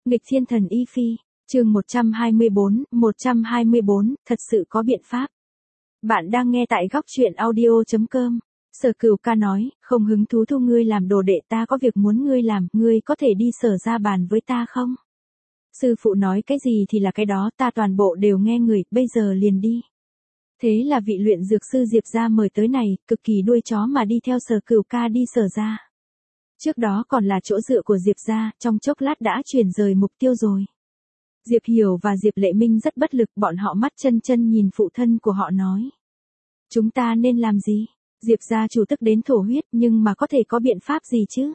Nghịch thiên thần Y Phi, chương 124, thật sự có biện pháp. Bạn đang nghe tại góc truyện audio.com. Sở Cửu Ca nói, không hứng thú thu ngươi làm đồ đệ, ta có việc muốn ngươi làm, ngươi có thể đi Sở ra bàn với ta không? Sư phụ nói cái gì thì là cái đó, ta toàn bộ đều nghe người, bây giờ liền đi. Thế là vị luyện dược sư Diệp gia mời tới này, cực kỳ đuôi chó mà đi theo Sở Cửu Ca đi Sở ra. Trước đó còn là chỗ dựa của Diệp gia, trong chốc lát đã chuyển rời mục tiêu rồi. Diệp Hiểu và Diệp Lệ Minh rất bất lực, bọn họ mắt chân nhìn phụ thân của họ nói. Chúng ta nên làm gì? Diệp gia chủ tức đến thổ huyết, nhưng mà có thể có biện pháp gì chứ?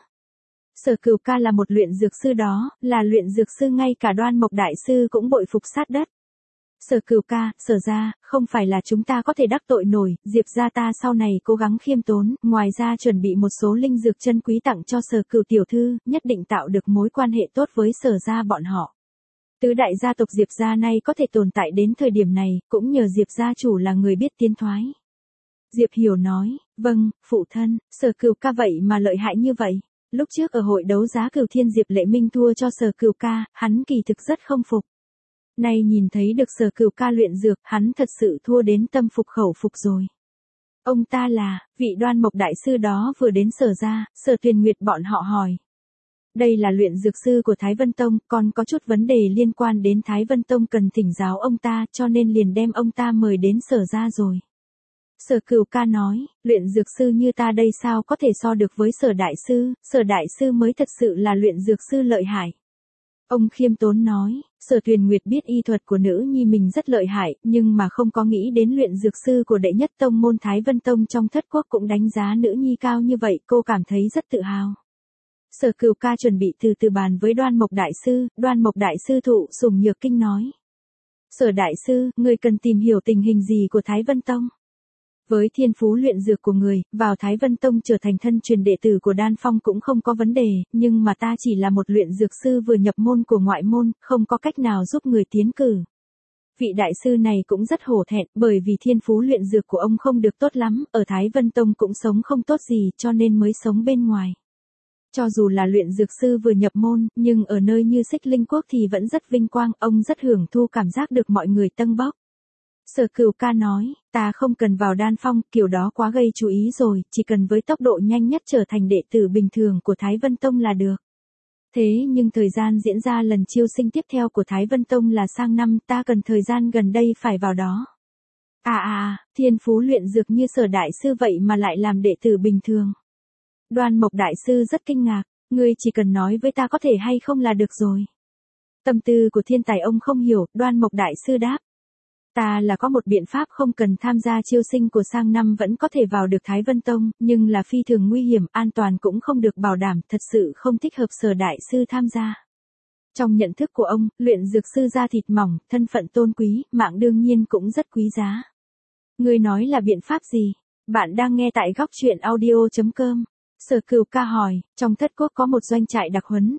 Sở Cửu Ca là một luyện dược sư đó, là luyện dược sư ngay cả Đoan Mộc đại sư cũng bội phục sát đất. Sở Cửu Ca, Sở ra, không phải là chúng ta có thể đắc tội nổi, Diệp gia ta sau này cố gắng khiêm tốn, ngoài ra chuẩn bị một số linh dược chân quý tặng cho Sở Cửu tiểu thư, nhất định tạo được mối quan hệ tốt với Sở gia bọn họ. Tứ đại gia tộc Diệp gia này có thể tồn tại đến thời điểm này, cũng nhờ Diệp gia chủ là người biết tiến thoái. Diệp Hiểu nói, vâng, phụ thân, Sở Cửu Ca vậy mà lợi hại như vậy. Lúc trước ở hội đấu giá Cửu Thiên Diệp Lệ Minh thua cho Sở Cửu Ca, hắn kỳ thực rất không phục. Nay nhìn thấy được Sở Cửu Ca luyện dược, hắn thật sự thua đến tâm phục khẩu phục rồi. Ông ta là, vị Đoan Mộc đại sư đó vừa đến Sở ra, Sở Tuyền Nguyệt bọn họ hỏi. Đây là luyện dược sư của Thái Vân Tông, còn có chút vấn đề liên quan đến Thái Vân Tông cần thỉnh giáo ông ta, cho nên liền đem ông ta mời đến Sở ra rồi. Sở Cửu Ca nói, luyện dược sư như ta đây sao có thể so được với Sở đại sư mới thật sự là luyện dược sư lợi hại. Ông khiêm tốn nói, Sở Tuyền Nguyệt biết y thuật của nữ nhi mình rất lợi hại, nhưng mà không có nghĩ đến luyện dược sư của đệ nhất tông môn Thái Vân Tông trong thất quốc cũng đánh giá nữ nhi cao như vậy, cô cảm thấy rất tự hào. Sở Cửu Ca chuẩn bị từ từ bàn với Đoan Mộc đại sư thụ sủng nhược kinh nói. Sở đại sư, người cần tìm hiểu tình hình gì của Thái Vân Tông? Với thiên phú luyện dược của người, vào Thái Vân Tông trở thành thân truyền đệ tử của Đan Phong cũng không có vấn đề, nhưng mà ta chỉ là một luyện dược sư vừa nhập môn của ngoại môn, không có cách nào giúp người tiến cử. Vị đại sư này cũng rất hổ thẹn, bởi vì thiên phú luyện dược của ông không được tốt lắm, ở Thái Vân Tông cũng sống không tốt gì cho nên mới sống bên ngoài. Cho dù là luyện dược sư vừa nhập môn, nhưng ở nơi như Xích Linh Quốc thì vẫn rất vinh quang, ông rất hưởng thu cảm giác được mọi người tâng bốc. Sở Cửu Ca nói, ta không cần vào Đan Phong, kiểu đó quá gây chú ý rồi, chỉ cần với tốc độ nhanh nhất trở thành đệ tử bình thường của Thái Vân Tông là được. Thế nhưng thời gian diễn ra lần chiêu sinh tiếp theo của Thái Vân Tông là sang năm, ta cần thời gian gần đây phải vào đó. Thiên phú luyện dược như Sở đại sư vậy mà lại làm đệ tử bình thường. Đoan Mộc đại sư rất kinh ngạc, ngươi chỉ cần nói với ta có thể hay không là được rồi. Tâm tư của thiên tài ông không hiểu, Đoan Mộc đại sư đáp. Ta là có một biện pháp không cần tham gia chiêu sinh của sang năm vẫn có thể vào được Thái Vân Tông, nhưng là phi thường nguy hiểm, an toàn cũng không được bảo đảm, thật sự không thích hợp Sở đại sư tham gia. Trong nhận thức của ông, luyện dược sư da thịt mỏng, thân phận tôn quý, mạng đương nhiên cũng rất quý giá. Ngươi nói là biện pháp gì? Bạn đang nghe tại góc truyện audio.com. Sở Cửu Ca hỏi, trong thất quốc có một doanh trại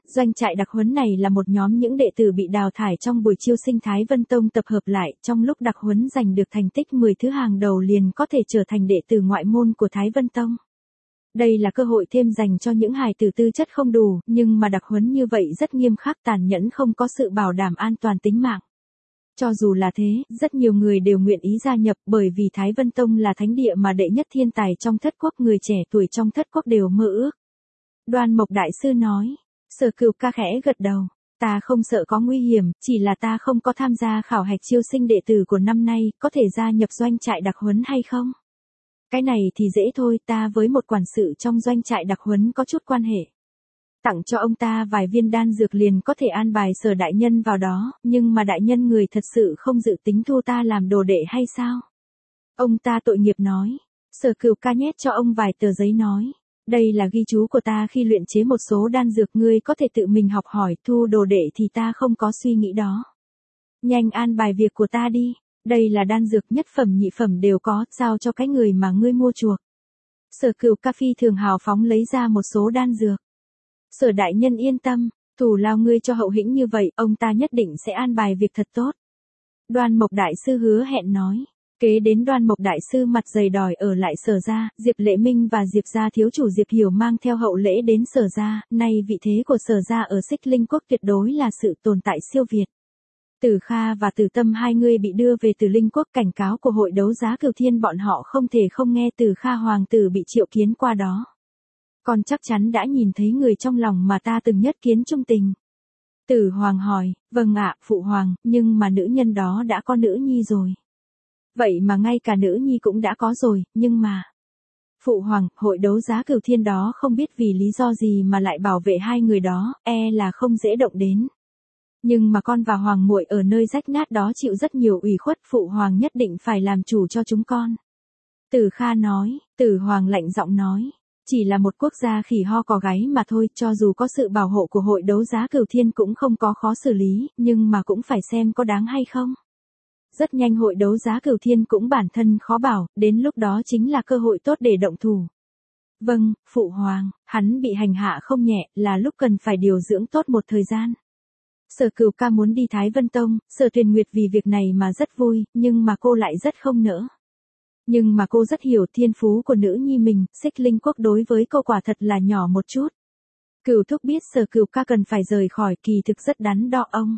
đặc huấn này là một nhóm những đệ tử bị đào thải trong buổi chiêu sinh Thái Vân Tông tập hợp lại, trong lúc đặc huấn giành được thành tích 10 thứ hàng đầu liền có thể trở thành đệ tử ngoại môn của Thái Vân Tông. Đây là cơ hội thêm dành cho những hài tử tư chất không đủ, nhưng mà đặc huấn như vậy rất nghiêm khắc, tàn nhẫn, không có sự bảo đảm an toàn tính mạng. Cho dù là thế, rất nhiều người đều nguyện ý gia nhập, bởi vì Thái Vân Tông là thánh địa mà đệ nhất thiên tài trong thất quốc, người trẻ tuổi trong thất quốc đều mơ ước. Đoan Mộc đại sư nói. Sở Cửu Ca khẽ gật đầu. Ta không sợ có nguy hiểm, chỉ là ta không có tham gia khảo hạch chiêu sinh đệ tử của năm nay, có thể gia nhập doanh trại đặc huấn hay không? Cái này thì dễ thôi, ta với một quản sự trong doanh trại đặc huấn có chút quan hệ. Tặng cho ông ta vài viên đan dược liền có thể an bài Sở đại nhân vào đó, nhưng mà đại nhân người thật sự không dự tính thu ta làm đồ đệ hay sao? Ông ta tội nghiệp nói. Sở Cửu Ca nhét cho ông vài tờ giấy nói. Đây là ghi chú của ta khi luyện chế một số đan dược, ngươi có thể tự mình học hỏi, thu đồ đệ thì ta không có suy nghĩ đó. Nhanh an bài việc của ta đi, đây là đan dược nhất phẩm nhị phẩm đều có, giao cho cái người mà ngươi mua chuộc. Sở Cửu Ca phi thường hào phóng lấy ra một số đan dược. Sở đại nhân yên tâm, thủ lao ngươi cho hậu hĩnh như vậy, ông ta nhất định sẽ an bài việc thật tốt. Đoan Mộc đại sư hứa hẹn nói, Kế đến Đoan Mộc đại sư mặt dày đòi ở lại Sở gia, Diệp Lệ Minh và Diệp gia thiếu chủ Diệp Hiểu mang theo hậu lễ đến Sở gia, nay vị thế của Sở gia ở Xích Linh quốc tuyệt đối là sự tồn tại siêu việt. Tử Kha và Tử Tâm hai người bị đưa về Tử Linh quốc, cảnh cáo của hội đấu giá Cửu Thiên bọn họ không thể không nghe. Tử Kha hoàng tử bị triệu kiến qua đó. Con chắc chắn đã nhìn thấy người trong lòng mà ta từng nhất kiến trung tình. Tử Hoàng hỏi, vâng ạ, phụ hoàng, nhưng mà nữ nhân đó đã có nữ nhi rồi. Vậy mà ngay cả nữ nhi cũng đã có rồi, nhưng mà... Phụ hoàng, hội đấu giá Cửu Thiên đó không biết vì lý do gì mà lại bảo vệ hai người đó, là không dễ động đến. Nhưng mà con và hoàng muội ở nơi rách nát đó chịu rất nhiều ủy khuất, phụ hoàng nhất định phải làm chủ cho chúng con. Tử Kha nói. Tử Hoàng lạnh giọng nói. Chỉ là một quốc gia khỉ ho cò gáy mà thôi, cho dù có sự bảo hộ của hội đấu giá Cửu Thiên cũng không có khó xử lý, nhưng mà cũng phải xem có đáng hay không. Rất nhanh hội đấu giá Cửu Thiên cũng bản thân khó bảo, đến lúc đó chính là cơ hội tốt để động thủ. Vâng, phụ hoàng, hắn bị hành hạ không nhẹ, là lúc cần phải điều dưỡng tốt một thời gian. Sở Cửu ca muốn đi Thái Vân Tông, Sở Tuyền Nguyệt vì việc này mà rất vui, nhưng mà cô lại rất không nỡ. Nhưng mà cô rất hiểu thiên phú của nữ nhi mình, Xích Linh quốc đối với cô quả thật là nhỏ một chút. Cửu thúc biết Sở Cửu ca cần phải rời khỏi, kỳ thực rất đắn đo ông.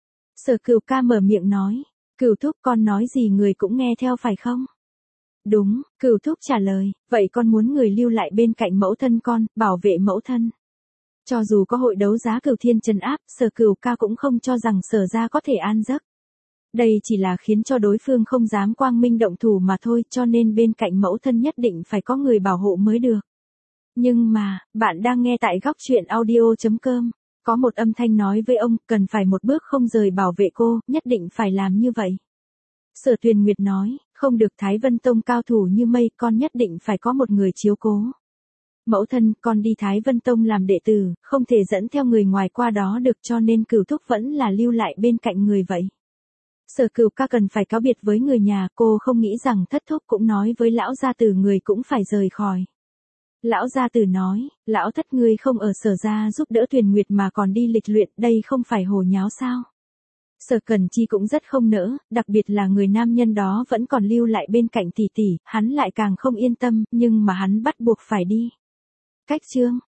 Sở Cửu ca mở miệng nói, Cửu thúc con nói gì người cũng nghe theo phải không? Đúng, Cửu thúc trả lời, vậy con muốn người lưu lại bên cạnh mẫu thân con, bảo vệ mẫu thân. Cho dù có hội đấu giá Cửu Thiên trấn áp, Sở Cửu ca cũng không cho rằng Sở gia có thể an giấc. Đây chỉ là khiến cho đối phương không dám quang minh động thủ mà thôi, cho nên bên cạnh mẫu thân nhất định phải có người bảo hộ mới được. Nhưng mà, bạn đang nghe tại góc truyện audio.com. Có một âm thanh nói với ông, cần phải một bước không rời bảo vệ cô, nhất định phải làm như vậy. Sở Tuyền Nguyệt nói, không được, Thái Vân Tông cao thủ như mây, con nhất định phải có một người chiếu cố. Mẫu thân, con đi Thái Vân Tông làm đệ tử, không thể dẫn theo người ngoài qua đó được, cho nên Cửu thúc vẫn là lưu lại bên cạnh người vậy. Sở Cửu ca cần phải cáo biệt với người nhà, cô không nghĩ rằng thất thúc cũng nói với lão gia tử người cũng phải rời khỏi. Lão gia tử nói, lão thất ngươi không ở Sở gia giúp đỡ Tuyền Nguyệt mà còn đi lịch luyện, đây không phải hồ nháo sao? Sở Cẩn Chi cũng rất không nỡ, đặc biệt là người nam nhân đó vẫn còn lưu lại bên cạnh tỷ tỷ, hắn lại càng không yên tâm, nhưng mà hắn bắt buộc phải đi. Cách chương